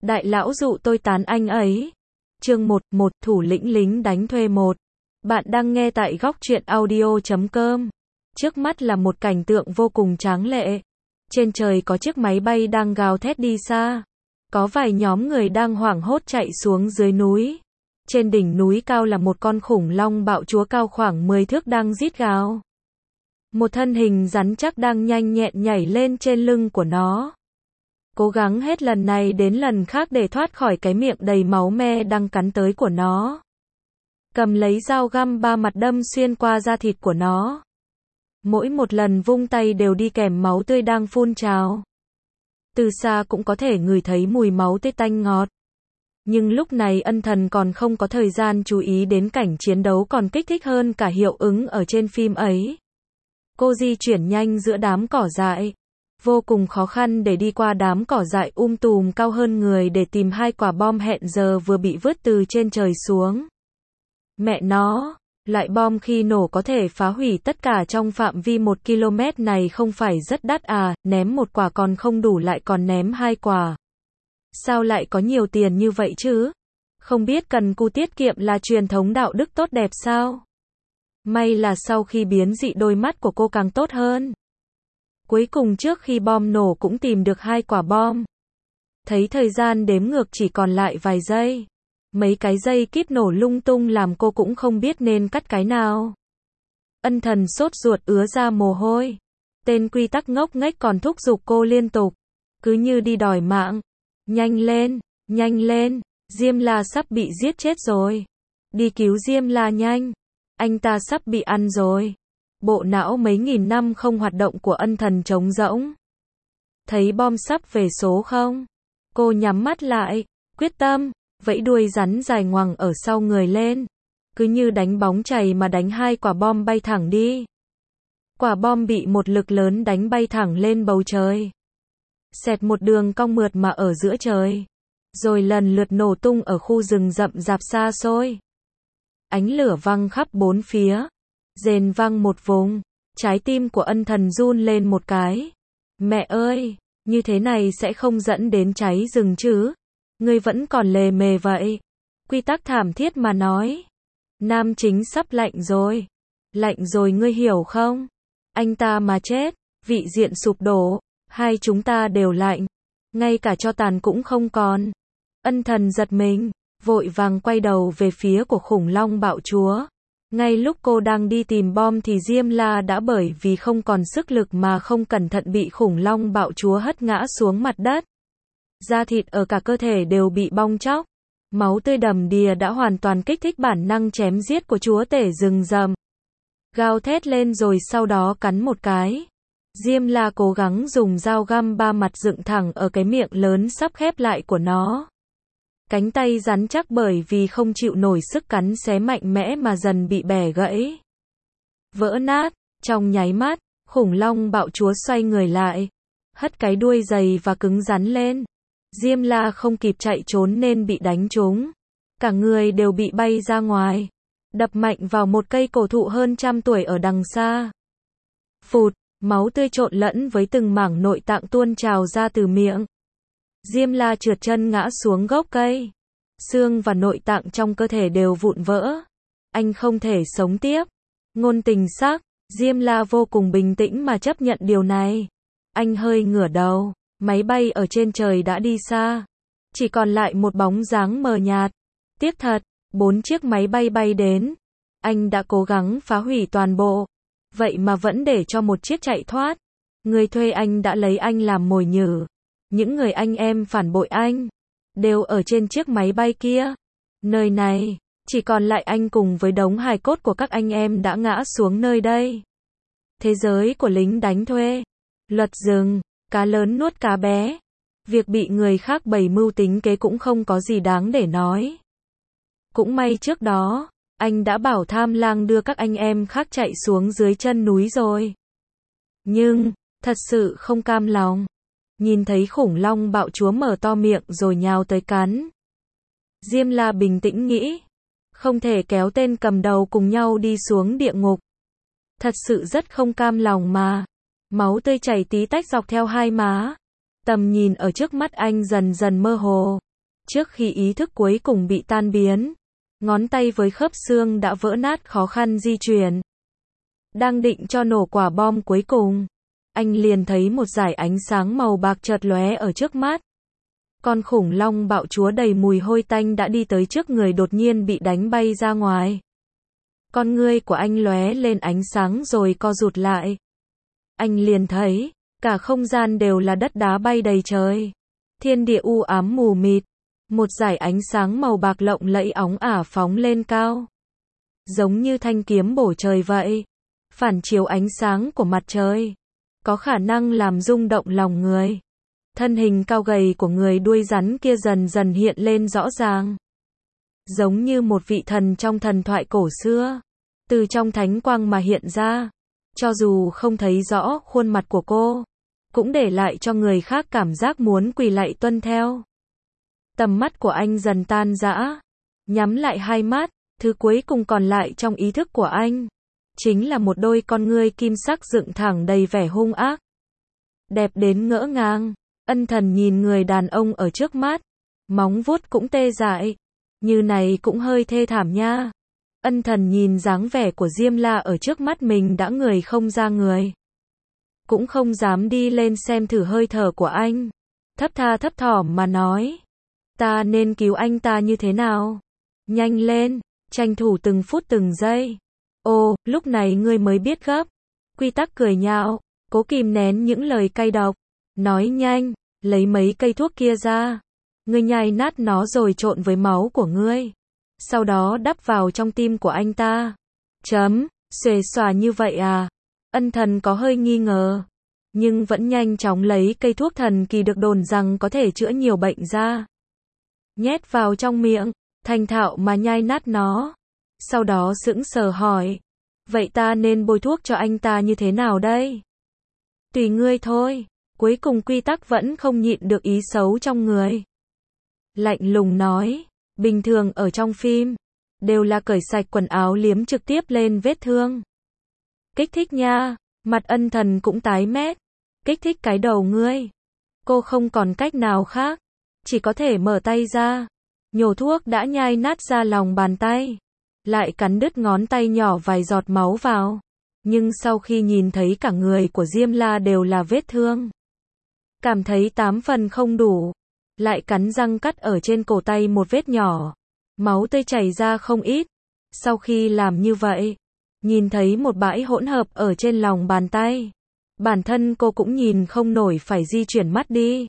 Đại lão dụ tôi tán anh ấy. Chương 1, thủ lĩnh lính đánh thuê 1. Bạn đang nghe tại góc truyện audio.com. Trước mắt là một cảnh tượng vô cùng tráng lệ. Trên trời có chiếc máy bay đang gào thét đi xa. Có vài nhóm người đang hoảng hốt chạy xuống dưới núi. Trên đỉnh núi cao là một con khủng long bạo chúa cao khoảng 10 thước đang rít gào. Một thân hình rắn chắc đang nhanh nhẹn nhảy lên trên lưng của nó. Cố gắng hết lần này đến lần khác để thoát khỏi cái miệng đầy máu me đang cắn tới của nó. Cầm lấy dao găm ba mặt đâm xuyên qua da thịt của nó. Mỗi một lần vung tay đều đi kèm máu tươi đang phun trào. Từ xa cũng có thể ngửi thấy mùi máu tươi tanh ngọt. Nhưng lúc này Ân Thần còn không có thời gian chú ý đến cảnh chiến đấu còn kích thích hơn cả hiệu ứng ở trên phim ấy. Cô di chuyển nhanh giữa đám cỏ dại. Vô cùng khó khăn để đi qua đám cỏ dại tùm cao hơn người để tìm hai quả bom hẹn giờ vừa bị vứt từ trên trời xuống. Mẹ nó, loại bom khi nổ có thể phá hủy tất cả trong phạm vi 1 km này không phải rất đắt à, ném một quả còn không đủ lại còn ném hai quả. Sao lại có nhiều tiền như vậy chứ? Không biết cần cù tiết kiệm là truyền thống đạo đức tốt đẹp sao? May là sau khi biến dị đôi mắt của cô càng tốt hơn. Cuối cùng trước khi bom nổ cũng tìm được hai quả bom. Thấy thời gian đếm ngược chỉ còn lại vài giây. Mấy cái dây kíp nổ lung tung làm cô cũng không biết nên cắt cái nào. Ân Thần sốt ruột ứa ra mồ hôi. Tên quy tắc ngốc nghếch còn thúc giục cô liên tục. Cứ như đi đòi mạng. Nhanh lên, Diêm La sắp bị giết chết rồi. Đi cứu Diêm La nhanh. Anh ta sắp bị ăn rồi. Bộ não mấy nghìn năm không hoạt động của Ân Thần trống rỗng. Thấy bom sắp về số không? Cô nhắm mắt lại, quyết tâm, vẫy đuôi rắn dài ngoằng ở sau người lên. Cứ như đánh bóng chày mà đánh hai quả bom bay thẳng đi. Quả bom bị một lực lớn đánh bay thẳng lên bầu trời. Xẹt một đường cong mượt mà ở giữa trời. Rồi lần lượt nổ tung ở khu rừng rậm rạp xa xôi. Ánh lửa văng khắp bốn phía. Rền vang một vùng, trái tim của Ân Thần run lên một cái. Mẹ ơi, như thế này sẽ không dẫn đến cháy rừng chứ? Ngươi vẫn còn lề mề vậy. Quy tắc thảm thiết mà nói. Nam chính sắp lạnh rồi ngươi hiểu không? Anh ta mà chết, vị diện sụp đổ, hai chúng ta đều lạnh. Ngay cả tro tàn cũng không còn. Ân Thần giật mình, vội vàng quay đầu về phía của khủng long bạo chúa. Ngay lúc cô đang đi tìm bom thì Diêm La đã bởi vì không còn sức lực mà không cẩn thận bị khủng long bạo chúa hất ngã xuống mặt đất. Da thịt ở cả cơ thể đều bị bong tróc. Máu tươi đầm đìa đã hoàn toàn kích thích bản năng chém giết của chúa tể rừng rậm. Gào thét lên rồi sau đó cắn một cái. Diêm La cố gắng dùng dao găm ba mặt dựng thẳng ở cái miệng lớn sắp khép lại của nó. Cánh tay rắn chắc bởi vì không chịu nổi sức cắn xé mạnh mẽ mà dần bị bẻ gãy. Vỡ nát, trong nháy mắt, khủng long bạo chúa xoay người lại. Hất cái đuôi dày và cứng rắn lên. Diêm La không kịp chạy trốn nên bị đánh trúng. Cả người đều bị bay ra ngoài. Đập mạnh vào một cây cổ thụ hơn 100 tuổi ở đằng xa. Phụt, máu tươi trộn lẫn với từng mảng nội tạng tuôn trào ra từ miệng. Diêm La trượt chân ngã xuống gốc cây. Xương và nội tạng trong cơ thể đều vụn vỡ. Anh không thể sống tiếp. Ngôn tình sắc, Diêm La vô cùng bình tĩnh mà chấp nhận điều này. Anh hơi ngửa đầu, máy bay ở trên trời đã đi xa. Chỉ còn lại một bóng dáng mờ nhạt. Tiếc thật, 4 chiếc máy bay bay đến. Anh đã cố gắng phá hủy toàn bộ. Vậy mà vẫn để cho một chiếc chạy thoát. Người thuê anh đã lấy anh làm mồi nhử. Những người anh em phản bội anh đều ở trên chiếc máy bay kia. Nơi này chỉ còn lại anh cùng với đống hài cốt của các anh em đã ngã xuống nơi đây. Thế giới của lính đánh thuê. Luật rừng, cá lớn nuốt cá bé. Việc bị người khác bày mưu tính kế cũng không có gì đáng để nói. Cũng may trước đó, anh đã bảo Tham Lang đưa các anh em khác chạy xuống dưới chân núi rồi. Nhưng, thật sự không cam lòng. Nhìn thấy khủng long bạo chúa mở to miệng rồi nhào tới cắn. Diêm La bình tĩnh nghĩ. Không thể kéo tên cầm đầu cùng nhau đi xuống địa ngục. Thật sự rất không cam lòng mà. Máu tươi chảy tí tách dọc theo hai má. Tầm nhìn ở trước mắt anh dần dần mơ hồ. Trước khi ý thức cuối cùng bị tan biến, ngón tay với khớp xương đã vỡ nát khó khăn di chuyển. Đang định cho nổ quả bom cuối cùng, anh liền thấy một dải ánh sáng màu bạc chợt lóe ở trước mắt. Con khủng long bạo chúa đầy mùi hôi tanh đã đi tới trước người, đột nhiên bị đánh bay ra ngoài. Con ngươi của anh lóe lên ánh sáng rồi co rụt lại. Anh liền thấy, cả không gian đều là đất đá bay đầy trời. Thiên địa u ám mù mịt. Một dải ánh sáng màu bạc lộng lẫy óng ả phóng lên cao. Giống như thanh kiếm bổ trời vậy. Phản chiếu ánh sáng của mặt trời. Có khả năng làm rung động lòng người. Thân hình cao gầy của người đuôi rắn kia dần dần hiện lên rõ ràng. Giống như một vị thần trong thần thoại cổ xưa. Từ trong thánh quang mà hiện ra. Cho dù không thấy rõ khuôn mặt của cô, cũng để lại cho người khác cảm giác muốn quỳ lạy tuân theo. Tầm mắt của anh dần tan rã. Nhắm lại hai mắt, thứ cuối cùng còn lại trong ý thức của anh chính là một đôi con ngươi kim sắc dựng thẳng đầy vẻ hung ác. Đẹp đến ngỡ ngàng. Ân Thần nhìn người đàn ông ở trước mắt. Móng vuốt cũng tê dại. Như này cũng hơi thê thảm nha. Ân Thần nhìn dáng vẻ của Diêm La ở trước mắt mình đã người không ra người. Cũng không dám đi lên xem thử hơi thở của anh. Thấp tha thấp thỏm mà nói. Ta nên cứu anh ta như thế nào? Nhanh lên, tranh thủ từng phút từng giây. Ồ, lúc này ngươi mới biết gấp. Quy Tắc cười nhạo, cố kìm nén những lời cay độc. Nói nhanh, lấy mấy cây thuốc kia ra. Ngươi nhai nát nó rồi trộn với máu của ngươi. Sau đó đắp vào trong tim của anh ta. Xuề xòa như vậy à? Ân Thần có hơi nghi ngờ. Nhưng vẫn nhanh chóng lấy cây thuốc thần kỳ được đồn rằng có thể chữa nhiều bệnh ra. Nhét vào trong miệng, thành thạo mà nhai nát nó. Sau đó sững sờ hỏi. Vậy ta nên bôi thuốc cho anh ta như thế nào đây? Tùy ngươi thôi. Cuối cùng Quy Tắc vẫn không nhịn được ý xấu trong người. Lạnh lùng nói. Bình thường ở trong phim, đều là cởi sạch quần áo liếm trực tiếp lên vết thương. Kích thích nha. Mặt Ân Thần cũng tái mét. Kích thích cái đầu ngươi. Cô không còn cách nào khác. Chỉ có thể mở tay ra. Nhổ thuốc đã nhai nát ra lòng bàn tay. Lại cắn đứt ngón tay nhỏ vài giọt máu vào. Nhưng sau khi nhìn thấy cả người của Diêm La đều là vết thương, cảm thấy 8 phần không đủ. Lại cắn răng cắt ở trên cổ tay một vết nhỏ. Máu tươi chảy ra không ít. Sau khi làm như vậy, nhìn thấy một bãi hỗn hợp ở trên lòng bàn tay. Bản thân cô cũng nhìn không nổi phải di chuyển mắt đi.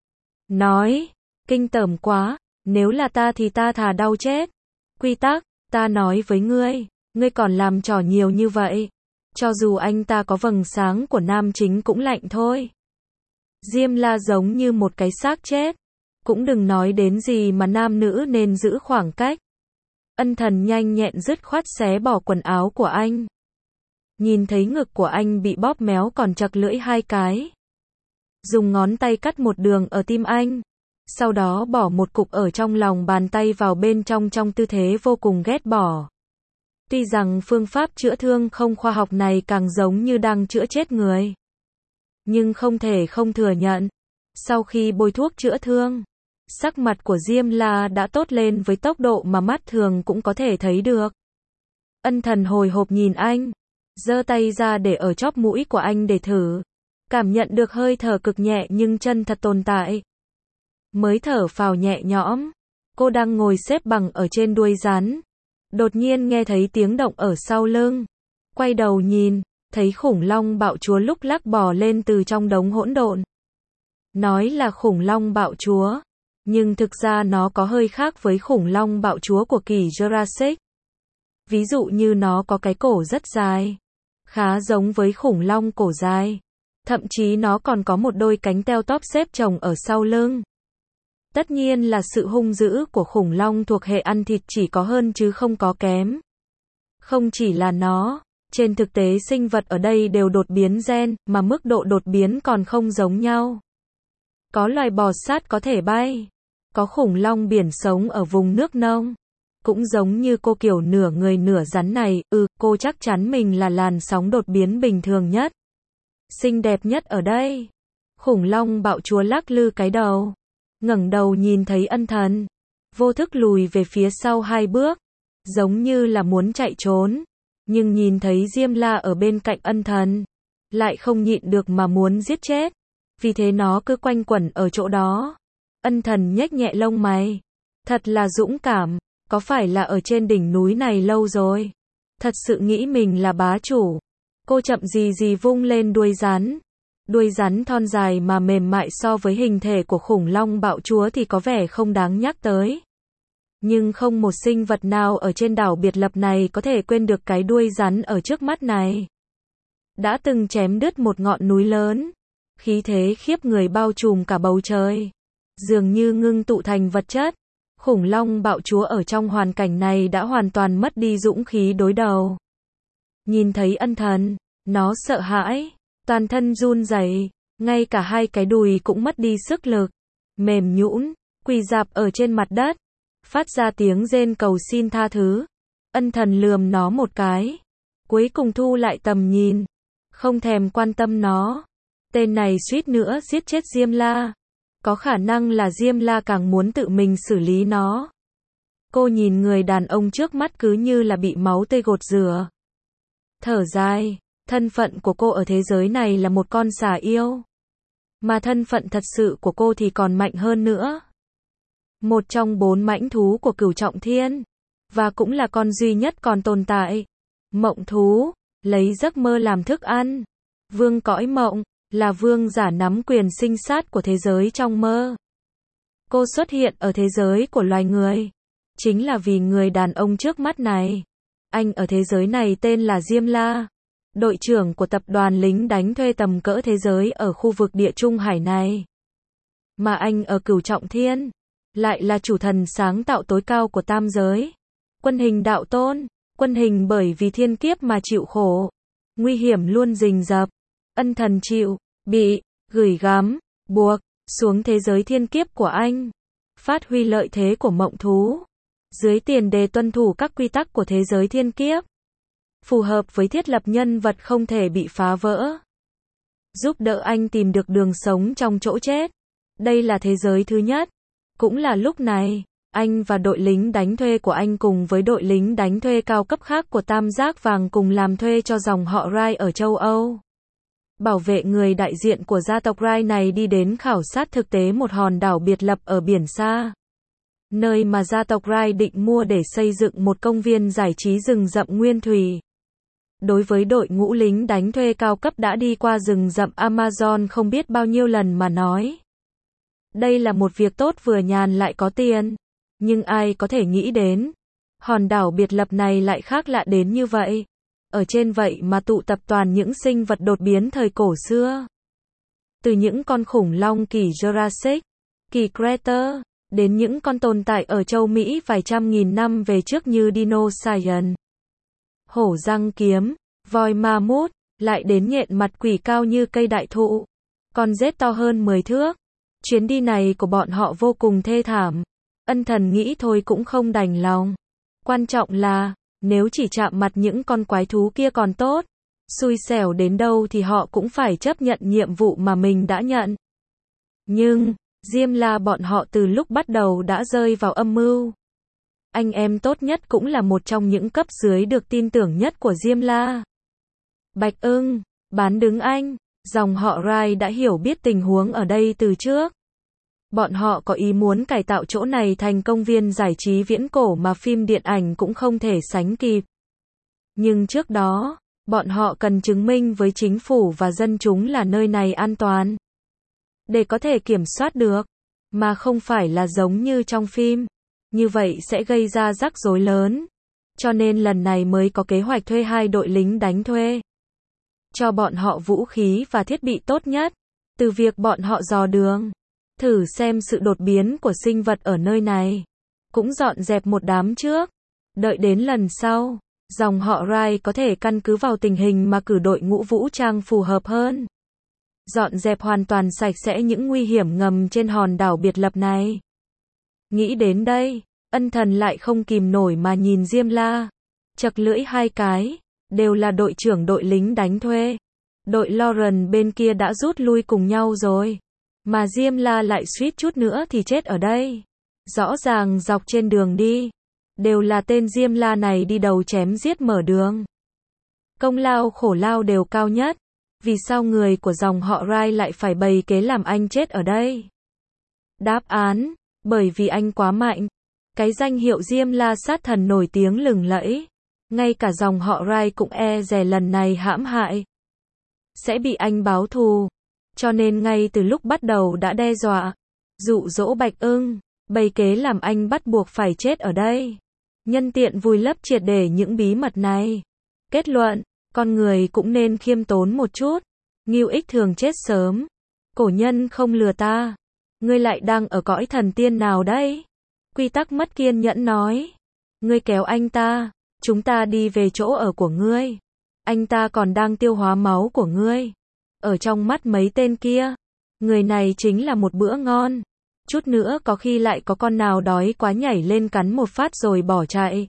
Nói, kinh tởm quá, nếu là ta thì ta thà đau chết. Quy Tắc, ta nói với ngươi, ngươi còn làm trò nhiều như vậy. Cho dù anh ta có vầng sáng của nam chính cũng lạnh thôi. Diêm La giống như một cái xác chết. Cũng đừng nói đến gì mà nam nữ nên giữ khoảng cách. Ân Thần nhanh nhẹn dứt khoát xé bỏ quần áo của anh. Nhìn thấy ngực của anh bị bóp méo còn chặt lưỡi 2 cái. Dùng ngón tay cắt một đường ở tim anh. Sau đó bỏ một cục ở trong lòng bàn tay vào bên trong tư thế vô cùng ghét bỏ. Tuy rằng phương pháp chữa thương không khoa học này càng giống như đang chữa chết người. Nhưng không thể không thừa nhận. Sau khi bôi thuốc chữa thương, sắc mặt của Diêm La đã tốt lên với tốc độ mà mắt thường cũng có thể thấy được. Ân Thần hồi hộp nhìn anh. Giơ tay ra để ở chóp mũi của anh để thử. Cảm nhận được hơi thở cực nhẹ nhưng chân thật tồn tại. Mới thở phào nhẹ nhõm. Cô đang ngồi xếp bằng ở trên đuôi rắn. Đột nhiên nghe thấy tiếng động ở sau lưng. Quay đầu nhìn, thấy khủng long bạo chúa lúc lắc bò lên từ trong đống hỗn độn. Nói là khủng long bạo chúa, nhưng thực ra nó có hơi khác với khủng long bạo chúa của kỷ Jurassic. Ví dụ như nó có cái cổ rất dài, khá giống với khủng long cổ dài. Thậm chí nó còn có một đôi cánh teo tóp xếp chồng ở sau lưng. Tất nhiên là sự hung dữ của khủng long thuộc hệ ăn thịt chỉ có hơn chứ không có kém. Không chỉ là nó, trên thực tế sinh vật ở đây đều đột biến gen, mà mức độ đột biến còn không giống nhau. Có loài bò sát có thể bay, có khủng long biển sống ở vùng nước nông. Cũng giống như cô kiểu nửa người nửa rắn này, cô chắc chắn mình là làn sóng đột biến bình thường nhất. Xinh đẹp nhất ở đây. Khủng long bạo chúa lắc lư cái đầu. Ngẩng đầu nhìn thấy Ân Thần. vô thức lùi về phía sau 2 bước, giống như là muốn chạy trốn, nhưng nhìn thấy Diêm La ở bên cạnh ân thần, lại không nhịn được mà muốn giết chết, vì thế nó cứ quanh quẩn ở chỗ đó. Ân thần nhếch nhẹ lông mày, thật là dũng cảm, có phải là ở trên đỉnh núi này lâu rồi, thật sự nghĩ mình là bá chủ. Cô chậm gì vung lên đuôi rắn thon dài mà mềm mại so với hình thể của khủng long bạo chúa thì có vẻ không đáng nhắc tới. Nhưng không một sinh vật nào ở trên đảo biệt lập này có thể quên được cái đuôi rắn ở trước mắt này. Đã từng chém đứt một ngọn núi lớn, khí thế khiếp người bao trùm cả bầu trời, dường như ngưng tụ thành vật chất. Khủng long bạo chúa ở trong hoàn cảnh này đã hoàn toàn mất đi dũng khí đối đầu. Nhìn thấy ân thần, nó sợ hãi, toàn thân run rẩy, ngay cả 2 cái đùi cũng mất đi sức lực, mềm nhũn, quỳ rạp ở trên mặt đất, phát ra tiếng rên cầu xin tha thứ. Ân thần lườm nó một cái, cuối cùng thu lại tầm nhìn, không thèm quan tâm nó. Tên này suýt nữa giết chết Diêm La. Có khả năng là Diêm La càng muốn tự mình xử lý nó. Cô nhìn người đàn ông trước mắt cứ như là bị máu tươi gột rửa. Thở dài, thân phận của cô ở thế giới này là một con xà yêu. Mà thân phận thật sự của cô thì còn mạnh hơn nữa. Một trong 4 mãnh thú của Cửu Trọng Thiên. Và cũng là con duy nhất còn tồn tại. Mộng thú, lấy giấc mơ làm thức ăn. Vương cõi mộng, là vương giả nắm quyền sinh sát của thế giới trong mơ. Cô xuất hiện ở thế giới của loài người. Chính là vì người đàn ông trước mắt này. Anh ở thế giới này tên là Diêm La. Đội trưởng của tập đoàn lính đánh thuê tầm cỡ thế giới ở khu vực Địa Trung Hải này. Mà anh ở Cửu Trọng Thiên, lại là chủ thần sáng tạo tối cao của tam giới. Quân hình đạo tôn, quân hình bởi vì thiên kiếp mà chịu khổ. Nguy hiểm luôn rình rập. Ân thần chịu, bị, gửi gắm, buộc, xuống thế giới thiên kiếp của anh. Phát huy lợi thế của mộng thú. Dưới tiền đề tuân thủ các quy tắc của thế giới thiên kiếp. Phù hợp với thiết lập nhân vật không thể bị phá vỡ. Giúp đỡ anh tìm được đường sống trong chỗ chết. Đây là thế giới thứ nhất. Cũng là lúc này, anh và đội lính đánh thuê của anh cùng với đội lính đánh thuê cao cấp khác của Tam Giác Vàng cùng làm thuê cho dòng họ Rai ở châu Âu. Bảo vệ người đại diện của gia tộc Rai này đi đến khảo sát thực tế một hòn đảo biệt lập ở biển xa. Nơi mà gia tộc Rai định mua để xây dựng một công viên giải trí rừng rậm nguyên thủy. Đối với đội ngũ lính đánh thuê cao cấp đã đi qua rừng rậm Amazon không biết bao nhiêu lần mà nói. Đây là một việc tốt vừa nhàn lại có tiền. Nhưng ai có thể nghĩ đến, hòn đảo biệt lập này lại khác lạ đến như vậy. Ở trên vậy mà tụ tập toàn những sinh vật đột biến thời cổ xưa. Từ những con khủng long kỳ Jurassic, kỳ Crater, đến những con tồn tại ở châu Mỹ vài trăm nghìn năm về trước như Dinosaurian, hổ răng kiếm, voi ma mút, lại đến nhện mặt quỷ cao như cây đại thụ, con rết to hơn 10 thước. Chuyến đi này của bọn họ vô cùng thê thảm. Ân thần nghĩ thôi cũng không đành lòng. Quan trọng là, nếu chỉ chạm mặt những con quái thú kia còn tốt, xui xẻo đến đâu thì họ cũng phải chấp nhận nhiệm vụ mà mình đã nhận. Nhưng, Diêm La bọn họ từ lúc bắt đầu đã rơi vào âm mưu. Anh em tốt nhất cũng là một trong những cấp dưới được tin tưởng nhất của Diêm La. Bạch Ưng, bán đứng anh, dòng họ Rai đã hiểu biết tình huống ở đây từ trước. Bọn họ có ý muốn cải tạo chỗ này thành công viên giải trí viễn cổ mà phim điện ảnh cũng không thể sánh kịp. Nhưng trước đó, bọn họ cần chứng minh với chính phủ và dân chúng là nơi này an toàn. Để có thể kiểm soát được, mà không phải là giống như trong phim. Như vậy sẽ gây ra rắc rối lớn. Cho nên lần này mới có kế hoạch thuê 2 đội lính đánh thuê. Cho bọn họ vũ khí và thiết bị tốt nhất. Từ việc bọn họ dò đường, thử xem sự đột biến của sinh vật ở nơi này. Cũng dọn dẹp một đám trước. Đợi đến lần sau, dòng họ Rai có thể căn cứ vào tình hình mà cử đội ngũ vũ trang phù hợp hơn. Dọn dẹp hoàn toàn sạch sẽ những nguy hiểm ngầm trên hòn đảo biệt lập này. Nghĩ đến đây, ân thần lại không kìm nổi mà nhìn Diêm La. Chật lưỡi 2 cái, đều là đội trưởng đội lính đánh thuê. Đội Lauren bên kia đã rút lui cùng nhau rồi. Mà Diêm La lại suýt chút nữa thì chết ở đây. Rõ ràng dọc trên đường đi, đều là tên Diêm La này đi đầu chém giết mở đường. Công lao khổ lao đều cao nhất. Vì sao người của dòng họ Rai lại phải bày kế làm anh chết ở đây? Đáp án, bởi vì anh quá mạnh. Cái danh hiệu Diêm La sát thần nổi tiếng lừng lẫy. Ngay cả dòng họ Rai cũng e dè lần này hãm hại. Sẽ bị anh báo thù. Cho nên ngay từ lúc bắt đầu đã đe dọa, dụ dỗ Bạch Ưng, bày kế làm anh bắt buộc phải chết ở đây. Nhân tiện vùi lấp triệt để những bí mật này. Kết luận, con người cũng nên khiêm tốn một chút. Ngưu Ích thường chết sớm. Cổ nhân không lừa ta. Ngươi lại đang ở cõi thần tiên nào đấy? Quy Tắc mất kiên nhẫn nói. Ngươi kéo anh ta, chúng ta đi về chỗ ở của ngươi. Anh ta còn đang tiêu hóa máu của ngươi. Ở trong mắt mấy tên kia, người này chính là một bữa ngon. Chút nữa có khi lại có con nào đói quá nhảy lên cắn một phát rồi bỏ chạy.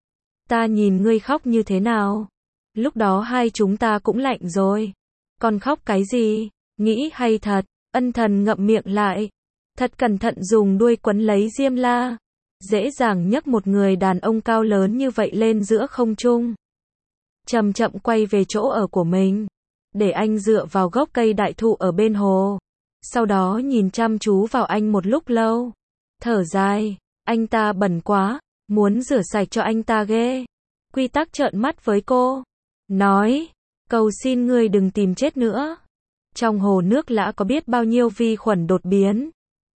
Ta nhìn ngươi khóc như thế nào? Lúc đó hai chúng ta cũng lạnh rồi. Còn khóc cái gì? Nghĩ hay thật? Ân Thần ngậm miệng lại. Thật cẩn thận dùng đuôi quấn lấy Diêm La. Dễ dàng nhấc một người đàn ông cao lớn như vậy lên giữa không trung. Chậm chậm quay về chỗ ở của mình. Để anh dựa vào gốc cây đại thụ ở bên hồ. Sau đó nhìn chăm chú vào anh một lúc lâu. Thở dài. Anh ta bẩn quá. Muốn rửa sạch cho anh ta ghê. Quy Tắc trợn mắt với cô. Nói. Cầu xin ngươi đừng tìm chết nữa. Trong hồ nước lã có biết bao nhiêu vi khuẩn đột biến.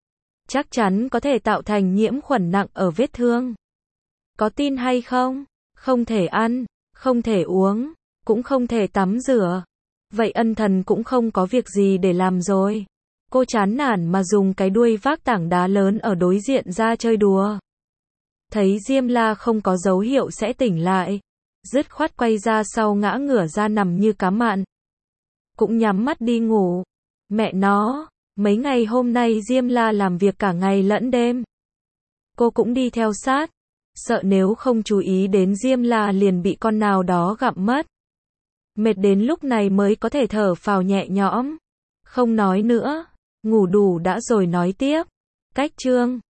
Chắc chắn có thể tạo thành nhiễm khuẩn nặng ở vết thương. Có tin hay không? Không thể ăn, không thể uống, cũng không thể tắm rửa. Vậy Ân Thần cũng không có việc gì để làm rồi. Cô chán nản mà dùng cái đuôi vác tảng đá lớn ở đối diện ra chơi đùa. Thấy Diêm La không có dấu hiệu sẽ tỉnh lại. Dứt khoát quay ra sau ngã ngửa ra nằm như cá mặn. Cũng nhắm mắt đi ngủ. Mẹ nó, mấy ngày hôm nay Diêm La làm việc cả ngày lẫn đêm. Cô cũng đi theo sát. Sợ nếu không chú ý đến Diêm La liền bị con nào đó gặm mất. Mệt đến lúc này mới có thể thở phào nhẹ nhõm. Không nói nữa. Ngủ đủ đã rồi nói tiếp. Cách chương